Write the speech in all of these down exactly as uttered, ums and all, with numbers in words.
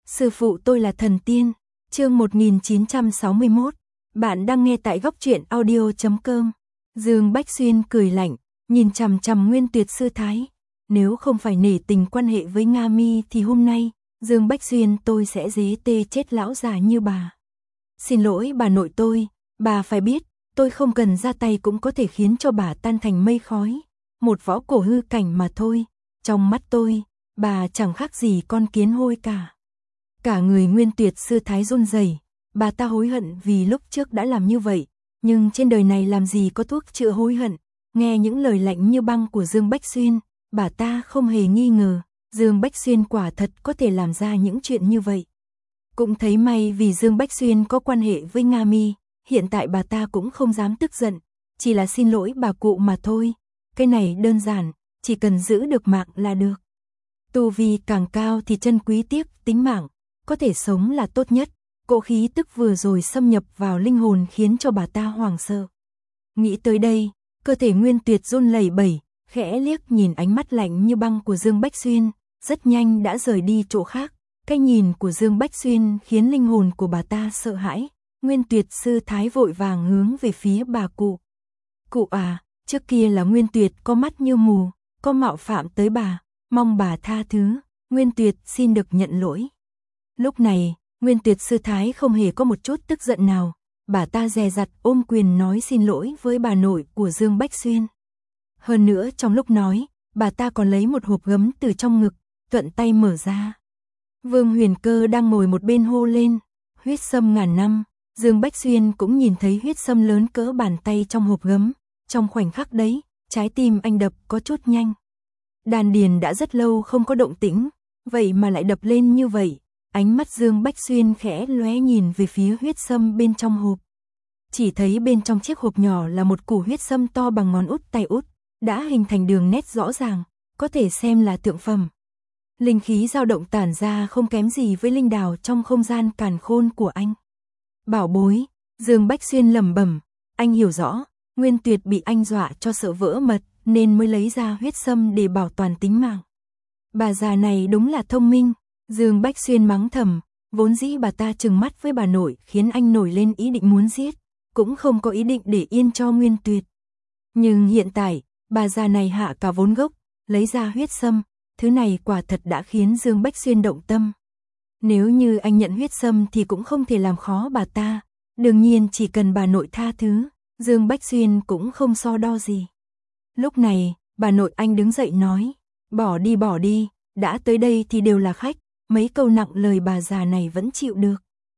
Sư phụ tôi là thần tiên. Chương một nghìn chín trăm sáu mươi mốt. Bạn đang nghe tại góc truyện audio chấm com. Dương Bách Xuyên cười lạnh, nhìn chằm chằm Nguyên Tuyệt sư thái. Nếu không phải nể tình quan hệ với Nga Mi thì hôm nay, Dương Bách Xuyên tôi sẽ dế tê chết lão già như bà. Xin lỗi bà nội tôi, bà phải biết, tôi không cần ra tay cũng có thể khiến cho bà tan thành mây khói. Một võ cổ hư cảnh mà thôi, trong mắt tôi, bà chẳng khác gì con kiến hôi cả. Cả người Nguyên Tuyệt sư thái run rẩy, bà ta hối hận vì lúc trước đã làm như vậy, nhưng trên đời này làm gì có thuốc chữa hối hận. Nghe những lời lạnh như băng của Dương Bách Xuyên, bà ta không hề nghi ngờ, Dương Bách Xuyên quả thật có thể làm ra những chuyện như vậy. Cũng thấy may vì Dương Bách Xuyên có quan hệ với Nga Mi, hiện tại bà ta cũng không dám tức giận, chỉ là xin lỗi bà cụ mà thôi. Cái này đơn giản, chỉ cần giữ được mạng là được. Tu vi càng cao thì chân quý tiếc tính mạng, có thể sống là tốt nhất. Cỗ khí tức vừa rồi xâm nhập vào linh hồn khiến cho bà ta hoảng sợ. Nghĩ tới đây, cơ thể Nguyên Tuyệt run lẩy bẩy, khẽ liếc nhìn ánh mắt lạnh như băng của Dương Bách Xuyên, rất nhanh đã rời đi chỗ khác. Cái nhìn của Dương Bách Xuyên khiến linh hồn của bà ta sợ hãi. Nguyên Tuyệt sư thái vội vàng hướng về phía bà cụ. Cụ à, trước kia là Nguyên Tuyệt có mắt như mù, có mạo phạm tới bà, mong bà tha thứ. Nguyên Tuyệt xin được nhận lỗi. Lúc này, Nguyên Tuyệt sư thái không hề có một chút tức giận nào, bà ta dè dặt ôm quyền nói xin lỗi với bà nội của Dương Bách Xuyên. Hơn nữa trong lúc nói, bà ta còn lấy một hộp gấm từ trong ngực, thuận tay mở ra. Vương Huyền Cơ đang ngồi một bên hô lên, huyết sâm ngàn năm. Dương Bách Xuyên cũng nhìn thấy huyết sâm lớn cỡ bàn tay trong hộp gấm, trong khoảnh khắc đấy, trái tim anh đập có chút nhanh. Đan điền đã rất lâu không có động tĩnh, vậy mà lại đập lên như vậy. Ánh mắt Dương Bách Xuyên khẽ lóe nhìn về phía huyết sâm bên trong hộp. Chỉ thấy bên trong chiếc hộp nhỏ là một củ huyết sâm to bằng ngón út tay út, đã hình thành đường nét rõ ràng, có thể xem là thượng phẩm. Linh khí dao động tản ra không kém gì với linh đào trong không gian càn khôn của anh. Bảo bối, Dương Bách Xuyên lẩm bẩm, anh hiểu rõ, Nguyên Tuyệt bị anh dọa cho sợ vỡ mật nên mới lấy ra huyết sâm để bảo toàn tính mạng. Bà già này đúng là thông minh. Dương Bách Xuyên mắng thầm, vốn dĩ bà ta trừng mắt với bà nội khiến anh nổi lên ý định muốn giết, cũng không có ý định để yên cho Nguyên Tuyệt. Nhưng hiện tại, bà già này hạ cả vốn gốc, lấy ra huyết sâm, thứ này quả thật đã khiến Dương Bách Xuyên động tâm. Nếu như anh nhận huyết sâm thì cũng không thể làm khó bà ta, đương nhiên chỉ cần bà nội tha thứ, Dương Bách Xuyên cũng không so đo gì. Lúc này, bà nội anh đứng dậy nói, bỏ đi bỏ đi, đã tới đây thì đều là khách. Mấy câu nặng lời bà già này vẫn chịu được.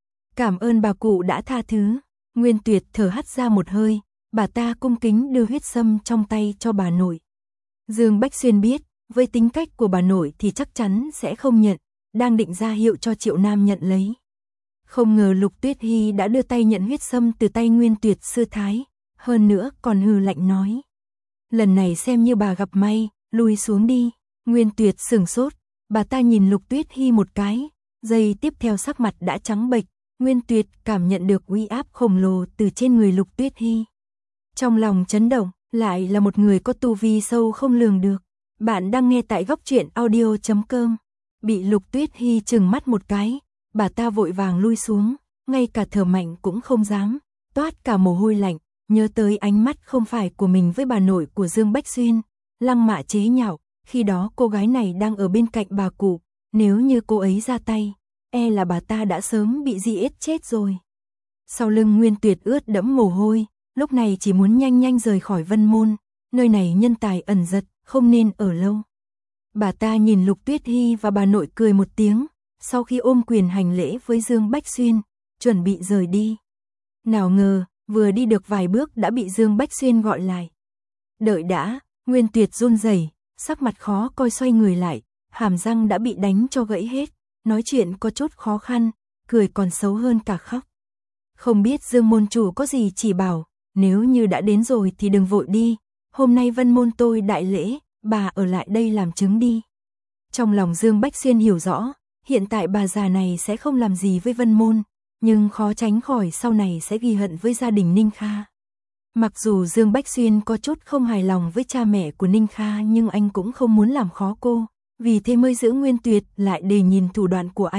Cảm ơn bà cụ đã tha thứ. Nguyên Tuyệt thở hắt ra một hơi, bà ta cung kính đưa huyết sâm trong tay cho bà nội. Dương Bách Xuyên biết, với tính cách của bà nội thì chắc chắn sẽ không nhận, đang định ra hiệu cho Triệu Nam nhận lấy. Không ngờ Lục Tuyết Hy đã đưa tay nhận huyết sâm từ tay Nguyên Tuyệt sư thái, hơn nữa còn hừ lạnh nói. Lần này xem như bà gặp may, lui xuống đi. Nguyên Tuyệt sửng sốt. Bà ta nhìn Lục Tuyết Hy một cái, giây tiếp theo sắc mặt đã trắng bệch. Nguyên Tuyệt cảm nhận được uy áp khổng lồ từ trên người Lục Tuyết Hy. Trong lòng chấn động, lại là một người có tu vi sâu không lường được. Bạn đang nghe tại góc truyện audio chấm com. Bị Lục Tuyết Hy trừng mắt một cái, bà ta vội vàng lui xuống, ngay cả thở mạnh cũng không dám, toát cả mồ hôi lạnh, nhớ tới ánh mắt không phải của mình với bà nội của Dương Bách Xuyên, lăng mạ chế nhạo. Khi đó cô gái này đang ở bên cạnh bà cụ, nếu như cô ấy ra tay, e là bà ta đã sớm bị giết chết rồi. Sau lưng Nguyên Tuyệt ướt đẫm mồ hôi, lúc này chỉ muốn nhanh nhanh rời khỏi Vân Môn, nơi này nhân tài ẩn giật, không nên ở lâu. Bà ta nhìn Lục Tuyết Hy và bà nội cười một tiếng, sau khi ôm quyền hành lễ với Dương Bách Xuyên, chuẩn bị rời đi. Nào ngờ, vừa đi được vài bước đã bị Dương Bách Xuyên gọi lại. Đợi đã, Nguyên Tuyệt run rẩy. Sắc mặt khó coi xoay người lại, hàm răng đã bị đánh cho gãy hết, nói chuyện có chút khó khăn, cười còn xấu hơn cả khóc. Không biết Dương môn chủ có gì chỉ bảo, nếu như đã đến rồi thì đừng vội đi, hôm nay Vân Môn tôi đại lễ, bà ở lại đây làm chứng đi. Trong lòng Dương Bách Xuyên hiểu rõ, hiện tại bà già này sẽ không làm gì với Vân Môn, nhưng khó tránh khỏi sau này sẽ ghi hận với gia đình Ninh Kha. Mặc dù Dương Bách Xuyên có chút không hài lòng với cha mẹ của Ninh Kha nhưng anh cũng không muốn làm khó cô, vì thế mới giữ Nguyên Tuyệt lại để nhìn thủ đoạn của anh.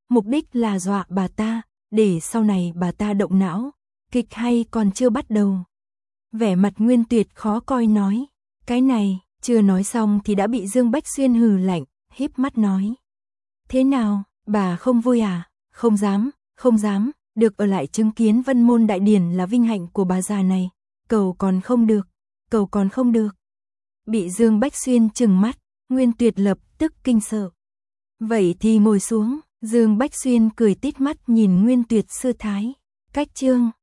mục đích là dọa bà ta, để sau này bà ta động não, kịch hay còn chưa bắt đầu. Vẻ mặt Nguyên Tuyệt khó coi nói, cái này, chưa nói xong thì đã bị Dương Bách Xuyên hừ lạnh, híp mắt nói. Thế nào, bà không vui à? Không dám, không dám, được ở lại chứng kiến Vân Môn Đại Điển là vinh hạnh của bà già này, cầu còn không được, cầu còn không được. Bị Dương Bách Xuyên trừng mắt, Nguyên Tuyệt lập tức kinh sợ. Vậy thì ngồi xuống, Dương Bách Xuyên cười tít mắt nhìn Nguyên Tuyệt sư thái. Cách chương